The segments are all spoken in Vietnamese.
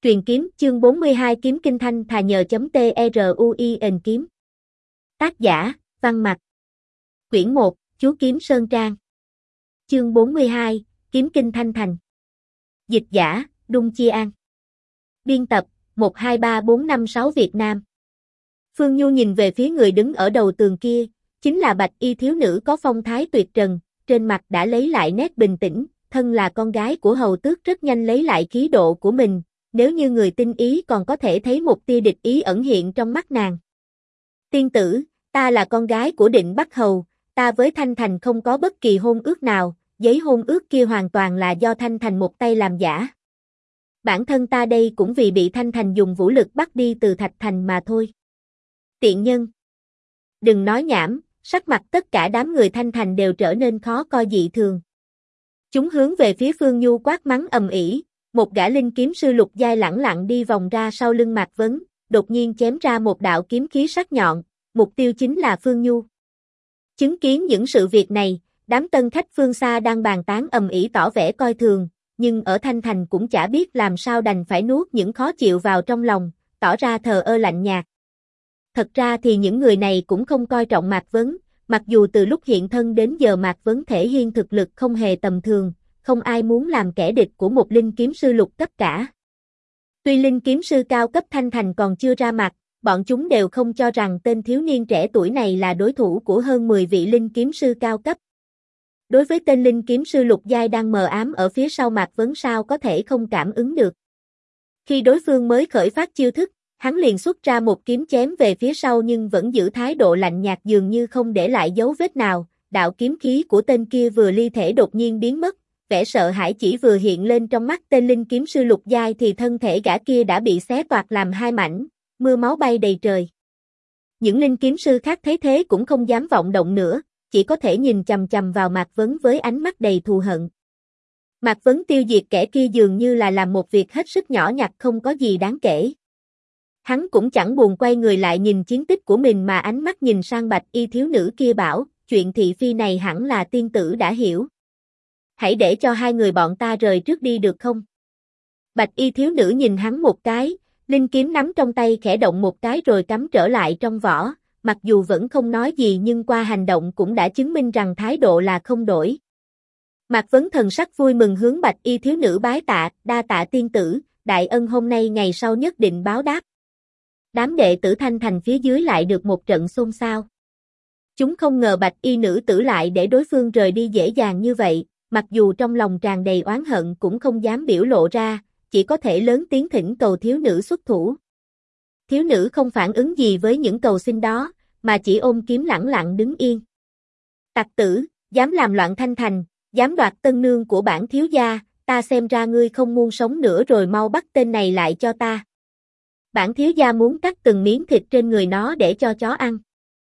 Truyền kiếm chương 42 kiếm kinh thanh thà nhờ.truin kiếm. Tác giả, Văn Mặc. Quyển 1, Chú kiếm Sơn Trang. Chương 42, kiếm kinh thanh thành. Dịch giả, Đung Chi An. Biên tập, 123456 Việt Nam. Phương Nhu nhìn về phía người đứng ở đầu tường kia, chính là bạch y thiếu nữ có phong thái tuyệt trần, trên mặt đã lấy lại nét bình tĩnh, thân là con gái của hầu tước rất nhanh lấy lại khí độ của mình. Nếu như người tinh ý còn có thể thấy một tia địch ý ẩn hiện trong mắt nàng. Tiên tử, ta là con gái của Định Bắc Hầu, ta với Thanh Thành không có bất kỳ hôn ước nào, giấy hôn ước kia hoàn toàn là do Thanh Thành một tay làm giả. Bản thân ta đây cũng vì bị Thanh Thành dùng vũ lực bắt đi từ Thạch Thành mà thôi. Tiện nhân. Đừng nói nhảm, sắc mặt tất cả đám người Thanh Thành đều trở nên khó coi dị thường. Chúng hướng về phía Phương Nhu quát mắng ầm ĩ. Một gã linh kiếm sư lục giai lẳng lặng đi vòng ra sau lưng Mạc Vấn, đột nhiên chém ra một đạo kiếm khí sắc nhọn, mục tiêu chính là Phương Nhu. Chứng kiến những sự việc này, đám tân khách phương xa đang bàn tán ầm ĩ tỏ vẻ coi thường, nhưng ở Thanh Thành cũng chả biết làm sao đành phải nuốt những khó chịu vào trong lòng, tỏ ra thờ ơ lạnh nhạt. Thật ra thì những người này cũng không coi trọng Mạc Vấn, mặc dù từ lúc hiện thân đến giờ Mạc Vấn thể hiện thực lực không hề tầm thường. Không ai muốn làm kẻ địch của một linh kiếm sư lục cấp cả. Tuy linh kiếm sư cao cấp Thanh Thành còn chưa ra mặt, bọn chúng đều không cho rằng tên thiếu niên trẻ tuổi này là đối thủ của hơn 10 vị linh kiếm sư cao cấp. Đối với tên linh kiếm sư lục giai đang mờ ám ở phía sau Mạc Vấn sao có thể không cảm ứng được. Khi đối phương mới khởi phát chiêu thức, hắn liền xuất ra một kiếm chém về phía sau nhưng vẫn giữ thái độ lạnh nhạt dường như không để lại dấu vết nào. Đạo kiếm khí của tên kia vừa ly thể đột nhiên biến mất. Vẻ sợ hãi chỉ vừa hiện lên trong mắt tên linh kiếm sư lục giai thì thân thể gã kia đã bị xé toạc làm hai mảnh, mưa máu bay đầy trời. Những linh kiếm sư khác thấy thế cũng không dám vọng động nữa, chỉ có thể nhìn chằm chằm vào Mạc Vấn với ánh mắt đầy thù hận. Mạc Vấn tiêu diệt kẻ kia dường như là làm một việc hết sức nhỏ nhặt không có gì đáng kể. Hắn cũng chẳng buồn quay người lại nhìn chiến tích của mình mà ánh mắt nhìn sang bạch y thiếu nữ kia bảo, chuyện thị phi này hẳn là tiên tử đã hiểu. Hãy để cho hai người bọn ta rời trước đi được không? Bạch y thiếu nữ nhìn hắn một cái, linh kiếm nắm trong tay khẽ động một cái rồi cắm trở lại trong vỏ, mặc dù vẫn không nói gì nhưng qua hành động cũng đã chứng minh rằng thái độ là không đổi. Mạc Vấn thần sắc vui mừng hướng bạch y thiếu nữ bái tạ, đa tạ tiên tử, đại ân hôm nay ngày sau nhất định báo đáp. Đám đệ tử Thanh Thành phía dưới lại được một trận xôn xao. Chúng không ngờ bạch y nữ tử lại để đối phương rời đi dễ dàng như vậy. Mặc dù trong lòng tràn đầy oán hận cũng không dám biểu lộ ra, chỉ có thể lớn tiếng thỉnh cầu thiếu nữ xuất thủ. Thiếu nữ không phản ứng gì với những cầu xin đó, mà chỉ ôm kiếm lẳng lặng đứng yên. Tặc tử, dám làm loạn Thanh Thành, dám đoạt tân nương của bản thiếu gia, ta xem ra ngươi không muốn sống nữa rồi mau bắt tên này lại cho ta. Bản thiếu gia muốn cắt từng miếng thịt trên người nó để cho chó ăn.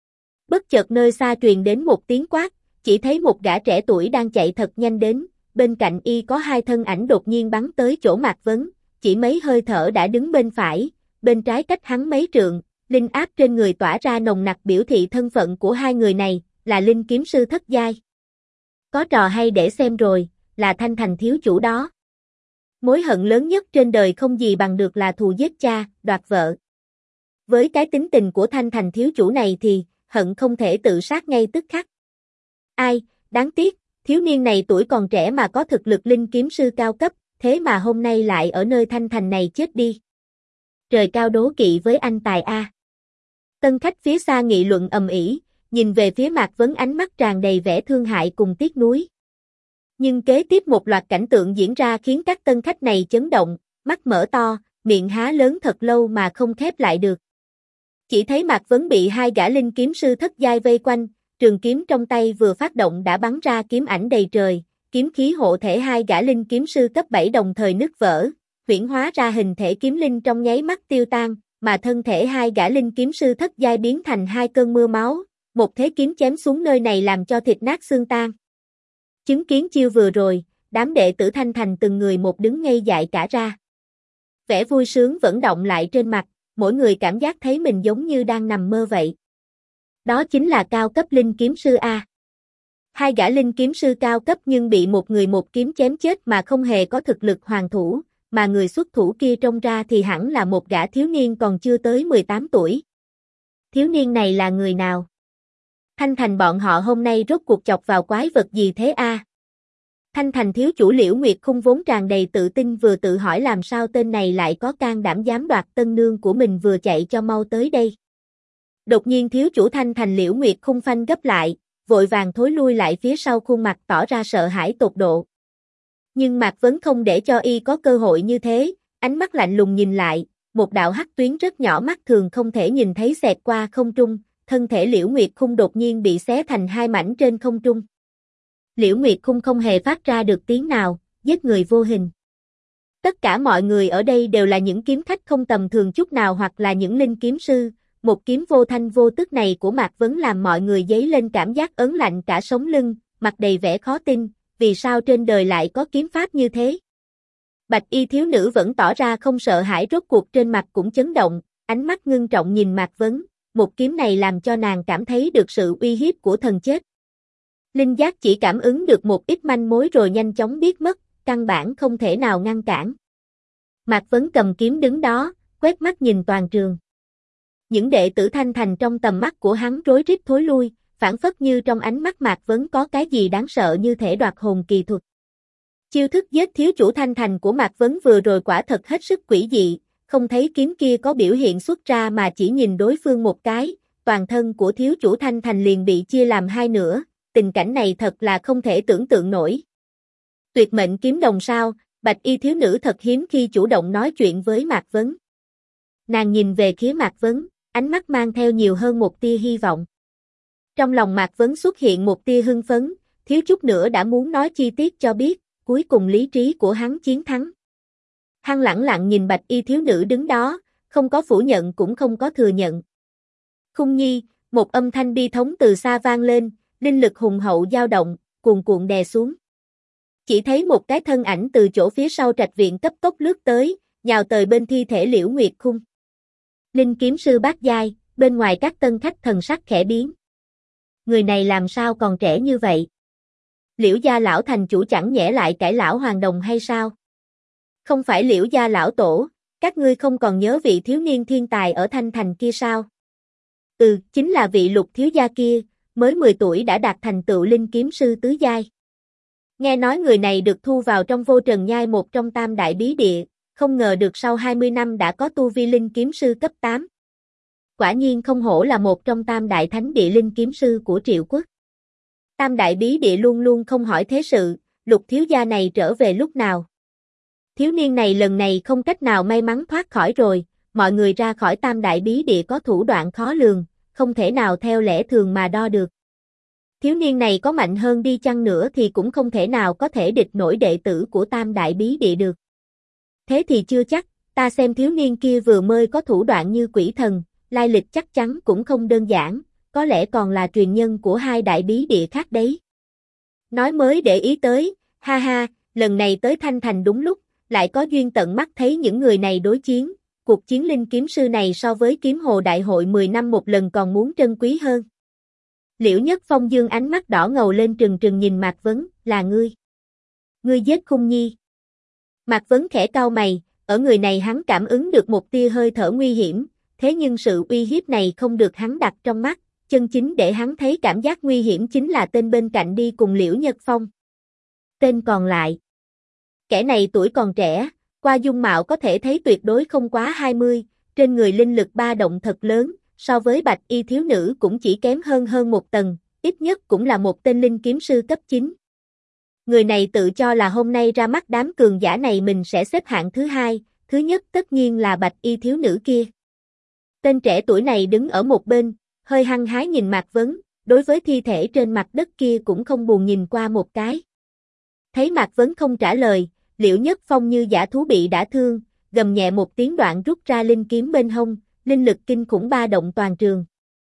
Bất chợt nơi xa truyền đến một tiếng quát. Chỉ thấy một gã trẻ tuổi đang chạy thật nhanh đến, bên cạnh y có hai thân ảnh đột nhiên bắn tới chỗ Mạc Vấn, chỉ mấy hơi thở đã đứng bên phải, bên trái cách hắn mấy trượng, linh áp trên người tỏa ra nồng nặc biểu thị thân phận của hai người này, là linh kiếm sư thất giai. Có trò hay để xem rồi, là Thanh Thành thiếu chủ đó. Mối hận lớn nhất trên đời không gì bằng được là thù giết cha, đoạt vợ. Với cái tính tình của Thanh Thành thiếu chủ này thì, hận không thể tự sát ngay tức khắc. Ai, đáng tiếc, thiếu niên này tuổi còn trẻ mà có thực lực linh kiếm sư cao cấp, thế mà hôm nay lại ở nơi Thanh Thành này chết đi. Trời cao đố kỵ với anh tài a. Tân khách phía xa nghị luận ầm ĩ, nhìn về phía Mạc Vấn ánh mắt tràn đầy vẻ thương hại cùng tiếc nuối. Nhưng kế tiếp một loạt cảnh tượng diễn ra khiến các tân khách này chấn động, mắt mở to, miệng há lớn thật lâu mà không khép lại được. Chỉ thấy Mạc Vấn bị hai gã linh kiếm sư thất giai vây quanh. Trường kiếm trong tay vừa phát động đã bắn ra kiếm ảnh đầy trời, kiếm khí hộ thể hai gã linh kiếm sư cấp 7 đồng thời nứt vỡ, huyễn hóa ra hình thể kiếm linh trong nháy mắt tiêu tan, mà thân thể hai gã linh kiếm sư thất giai biến thành hai cơn mưa máu, một thế kiếm chém xuống nơi này làm cho thịt nát xương tan. Chứng kiến chiêu vừa rồi, đám đệ tử Thanh Thành từng người một đứng ngây dại cả ra. Vẻ vui sướng vẫn đọng lại trên mặt, mỗi người cảm giác thấy mình giống như đang nằm mơ vậy. Đó chính là cao cấp linh kiếm sư A. Hai gã linh kiếm sư cao cấp nhưng bị một người một kiếm chém chết mà không hề có thực lực hoàn thủ, mà người xuất thủ kia trông ra thì hẳn là một gã thiếu niên còn chưa tới 18 tuổi. Thiếu niên này là người nào? Thanh Thành bọn họ hôm nay rốt cuộc chọc vào quái vật gì thế a? Thanh Thành thiếu chủ Liễu Nguyệt Khung vốn tràn đầy tự tin vừa tự hỏi làm sao tên này lại có can đảm dám đoạt tân nương của mình vừa chạy cho mau tới đây. Đột nhiên thiếu chủ Thanh Thành Liễu Nguyệt Khung phanh gấp lại, vội vàng thối lui lại phía sau khuôn mặt tỏ ra sợ hãi tột độ. Nhưng Mạc Vấn không để cho y có cơ hội như thế, ánh mắt lạnh lùng nhìn lại, một đạo hắc tuyến rất nhỏ mắt thường không thể nhìn thấy xẹt qua không trung, thân thể Liễu Nguyệt Khung đột nhiên bị xé thành hai mảnh trên không trung. Liễu Nguyệt Khung không hề phát ra được tiếng nào, giết người vô hình. Tất cả mọi người ở đây đều là những kiếm khách không tầm thường chút nào hoặc là những linh kiếm sư, một kiếm vô thanh vô tức này của Mạc Vấn làm mọi người dấy lên cảm giác ớn lạnh cả sống lưng, mặt đầy vẻ khó tin, vì sao trên đời lại có kiếm pháp như thế? Bạch y thiếu nữ vẫn tỏ ra không sợ hãi rốt cuộc trên mặt cũng chấn động, ánh mắt ngưng trọng nhìn Mạc Vấn, một kiếm này làm cho nàng cảm thấy được sự uy hiếp của thần chết. Linh giác chỉ cảm ứng được một ít manh mối rồi nhanh chóng biến mất, căn bản không thể nào ngăn cản. Mạc Vấn cầm kiếm đứng đó, quét mắt nhìn toàn trường. Những đệ tử Thanh Thành trong tầm mắt của hắn rối rít thối lui, phảng phất như trong ánh mắt Mạc Vấn có cái gì đáng sợ như thể đoạt hồn kỳ thuật. Chiêu thức giết thiếu chủ Thanh Thành của Mạc Vấn vừa rồi quả thật hết sức quỷ dị, không thấy kiếm kia có biểu hiện xuất ra mà chỉ nhìn đối phương một cái, toàn thân của thiếu chủ Thanh Thành liền bị chia làm hai nửa, tình cảnh này thật là không thể tưởng tượng nổi. Tuyệt mệnh kiếm đồng sao, bạch y thiếu nữ thật hiếm khi chủ động nói chuyện với Mạc Vấn. Nàng nhìn về phía Mạc Vấn, ánh mắt mang theo nhiều hơn một tia hy vọng. Trong lòng Mạc Vấn xuất hiện một tia hưng phấn, thiếu chút nữa đã muốn nói chi tiết cho biết, cuối cùng lý trí của hắn chiến thắng. Hắn lẳng lặng nhìn bạch y thiếu nữ đứng đó, không có phủ nhận cũng không có thừa nhận. Khung nhi, một âm thanh bi thống từ xa vang lên, linh lực hùng hậu dao động, cuồn cuộn đè xuống. Chỉ thấy một cái thân ảnh từ chỗ phía sau trạch viện cấp tốc lướt tới, nhào tới bên thi thể Liễu Nguyệt Khung. Linh kiếm sư bát giai, bên ngoài các tân khách thần sắc khẽ biến. Người này làm sao còn trẻ như vậy? Liễu gia lão thành chủ chẳng nhẽ lại cải lão hoàng đồng hay sao? Không phải Liễu gia lão tổ, các ngươi không còn nhớ vị thiếu niên thiên tài ở Thanh Thành kia sao? Chính là vị Lục thiếu gia kia, mới 10 tuổi đã đạt thành tựu linh kiếm sư tứ giai. Nghe nói người này được thu vào trong Vô Trần Nhai một trong tam đại bí địa, không ngờ được sau 20 năm đã có tu vi linh kiếm sư cấp 8. Quả nhiên không hổ là một trong tam đại thánh địa linh kiếm sư của Triệu Quốc. Tam đại bí địa luôn luôn không hỏi thế sự, Lục thiếu gia này trở về lúc nào? Thiếu niên này lần này không cách nào may mắn thoát khỏi rồi, mọi người ra khỏi tam đại bí địa có thủ đoạn khó lường, không thể nào theo lẽ thường mà đo được. Thiếu niên này có mạnh hơn đi chăng nữa thì cũng không thể nào có thể địch nổi đệ tử của tam đại bí địa được. Thế thì chưa chắc, ta xem thiếu niên kia vừa mới có thủ đoạn như quỷ thần, lai lịch chắc chắn cũng không đơn giản, có lẽ còn là truyền nhân của hai đại bí địa khác đấy. Nói mới để ý tới, ha ha, lần này tới Thanh Thành đúng lúc, lại có duyên tận mắt thấy những người này đối chiến, cuộc chiến linh kiếm sư này so với kiếm hồ đại hội 10 năm một lần còn muốn trân quý hơn. Liễu Nhất Phong dương ánh mắt đỏ ngầu lên trừng trừng nhìn Mạc Vấn, là ngươi. Ngươi giết Khung nhi. Mạc Vấn khẽ cau mày, ở người này hắn cảm ứng được một tia hơi thở nguy hiểm, thế nhưng sự uy hiếp này không được hắn đặt trong mắt, chân chính để hắn thấy cảm giác nguy hiểm chính là tên bên cạnh đi cùng Liễu Nhất Phong. Tên còn lại. Kẻ này tuổi còn trẻ, qua dung mạo có thể thấy tuyệt đối không quá 20, trên người linh lực ba động thật lớn, so với bạch y thiếu nữ cũng chỉ kém hơn một tầng, ít nhất cũng là một tên linh kiếm sư cấp 9. Người này tự cho là hôm nay ra mắt đám cường giả này mình sẽ xếp hạng thứ hai, thứ nhất tất nhiên là bạch y thiếu nữ kia. Tên trẻ tuổi này đứng ở một bên, hơi hăng hái nhìn Mạc Vấn, đối với thi thể trên mặt đất kia cũng không buồn nhìn qua một cái. Thấy Mạc Vấn không trả lời, Liễu Nhất Phong như dã thú bị đả thương, gầm nhẹ một tiếng đoạn rút ra linh kiếm bên hông, linh lực kinh khủng ba động toàn trường.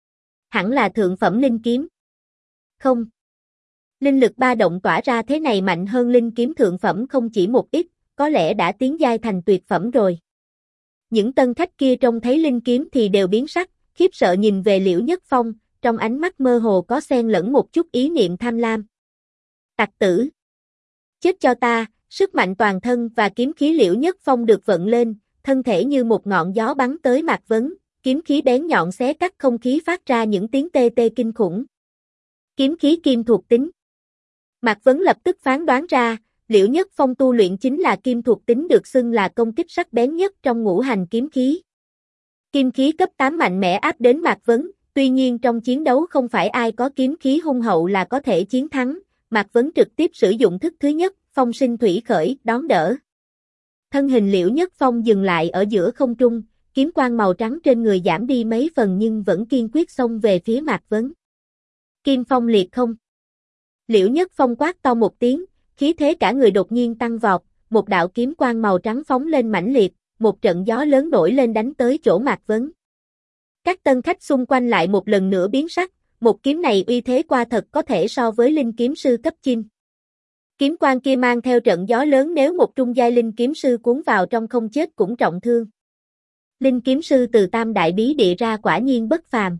Hẳn là thượng phẩm linh kiếm. Không. Linh lực ba động tỏa ra thế này mạnh hơn linh kiếm thượng phẩm không chỉ một ít, có lẽ đã tiến giai thành tuyệt phẩm rồi. Những tân khách kia trông thấy linh kiếm thì đều biến sắc, khiếp sợ nhìn về Liễu Nhất Phong, trong ánh mắt mơ hồ có xen lẫn một chút ý niệm tham lam. Tặc tử! Chết cho ta, Sức mạnh toàn thân và kiếm khí Liễu Nhất Phong được vận lên, thân thể như một ngọn gió bắn tới Mạc Vấn, kiếm khí bén nhọn xé cắt không khí phát ra những tiếng tê tê kinh khủng. Kiếm khí kim thuộc tính. Mạc Vấn lập tức phán đoán ra, Liễu Nhất Phong tu luyện chính là kim thuộc tính được xưng là công kích sắc bén nhất trong ngũ hành kiếm khí. Kim khí cấp 8 mạnh mẽ áp đến Mạc Vấn, tuy nhiên trong chiến đấu không phải ai có kiếm khí hung hậu là có thể chiến thắng, Mạc Vấn trực tiếp sử dụng thức thứ nhất, phong sinh thủy khởi, đón đỡ. Thân hình Liễu Nhất Phong dừng lại ở giữa không trung, kiếm quang màu trắng trên người giảm đi mấy phần nhưng vẫn kiên quyết xông về phía Mạc Vấn. Kim phong liệt không. Liễu Nhất Phong quát to một tiếng, khí thế cả người đột nhiên tăng vọt, một đạo kiếm quang màu trắng phóng lên mãnh liệt, một trận gió lớn nổi lên đánh tới chỗ Mạc Vấn. Các tân khách xung quanh lại một lần nữa biến sắc, một kiếm này uy thế qua thật có thể so với linh kiếm sư cấp chinh. Kiếm quang kia mang theo trận gió lớn nếu một trung giai linh kiếm sư cuốn vào trong không chết cũng trọng thương. Linh kiếm sư từ Tam Đại Bí Địa ra quả nhiên bất phàm.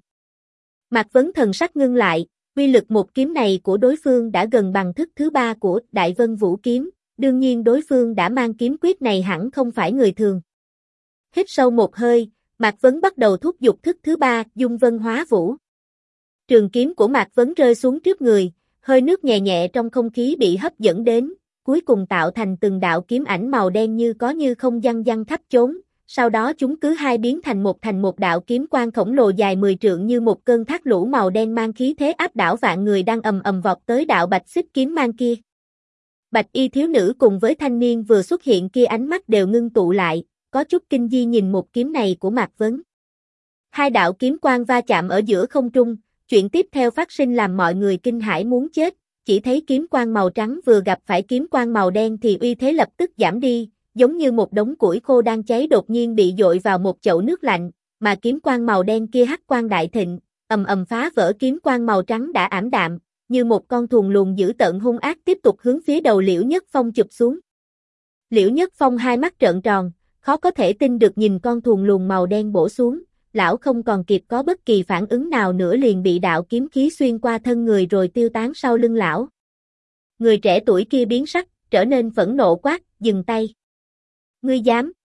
Mạc Vấn thần sắc ngưng lại, uy lực một kiếm này của đối phương đã gần bằng thức thứ ba của Đại Vân Vũ kiếm, đương nhiên đối phương đã mang kiếm quyết này hẳn không phải người thường. Hít sâu một hơi, Mạc Vấn bắt đầu thúc giục thức thứ ba, Dung Vân Hóa Vũ. Trường kiếm của Mạc Vấn rơi xuống trước người, hơi nước nhẹ nhẹ trong không khí bị hấp dẫn đến, cuối cùng tạo thành từng đạo kiếm ảnh màu đen như có như không văng văng khắp chốn, sau đó chúng cứ hai biến thành một đạo kiếm quang khổng lồ dài 10 trượng như một cơn thác lũ màu đen mang khí thế áp đảo vạn người đang ầm ầm vọt tới đạo bạch xích kiếm mang kia. Bạch y thiếu nữ cùng với thanh niên vừa xuất hiện kia ánh mắt đều ngưng tụ lại, có chút kinh di nhìn một kiếm này của Mạc Vấn. Hai đạo kiếm quang va chạm ở giữa không trung, chuyện tiếp theo phát sinh làm mọi người kinh hãi muốn chết, chỉ thấy kiếm quang màu trắng vừa gặp phải kiếm quang màu đen thì uy thế lập tức giảm đi, giống như một đống củi khô đang cháy đột nhiên bị dội vào một chậu nước lạnh, mà kiếm quang màu đen kia hắc quang đại thịnh, ầm ầm phá vỡ kiếm quang màu trắng đã ảm đạm, như một con thuồng luồng dữ tợn hung ác tiếp tục hướng phía đầu Liễu Nhất Phong chụp xuống. Liễu Nhất Phong hai mắt trợn tròn, khó có thể tin được nhìn con thuồng luồng màu đen bổ xuống, lão không còn kịp có bất kỳ phản ứng nào nữa liền bị đạo kiếm khí xuyên qua thân người rồi tiêu tán sau lưng lão. Người trẻ tuổi kia biến sắc, trở nên phẫn nộ quát, dừng tay. Ngươi dám?